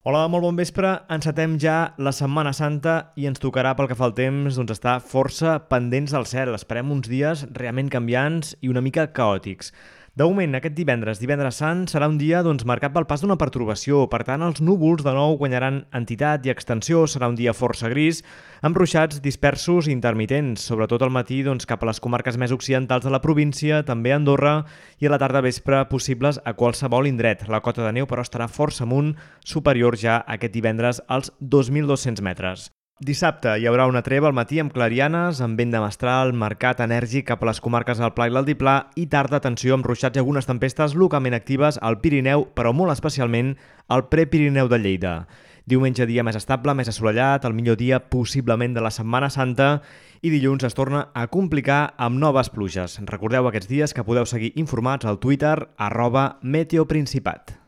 Hola, molt bon vespre. Encetem ja la Setmana Santa i ens tocarà, pel que fa al temps, estar força pendents del cel. Esperem uns dies realment canviants i una mica caòtics. De moment, aquest divendres Sant, serà un dia marcat pel pas d'una pertorbació. Per tant, els núvols de nou guanyaran entitat i extensió. Serà un dia força gris, amb ruixats dispersos i intermitents, sobretot al matí cap a les comarques més occidentals de la província, també a Andorra, i a la tarda vespre possibles a qualsevol indret. La cota de neu, però, estarà força amunt, superior ja aquest divendres als 2.200 metres. Dissabte hi haurà una treva al matí amb clarianes, amb vent de mestral, marcat enèrgic cap a les comarques del Pla i l'Altiplà, i tarda, atenció, amb ruixats i algunes tempestes localment actives al Pirineu, però molt especialment al Prepirineu de Lleida. Diumenge, dia més estable, més assolellat, el millor dia possiblement de la Setmana Santa, i dilluns es torna a complicar amb noves pluges. Recordeu aquests dies que podeu seguir informats al Twitter @meteoprincipat.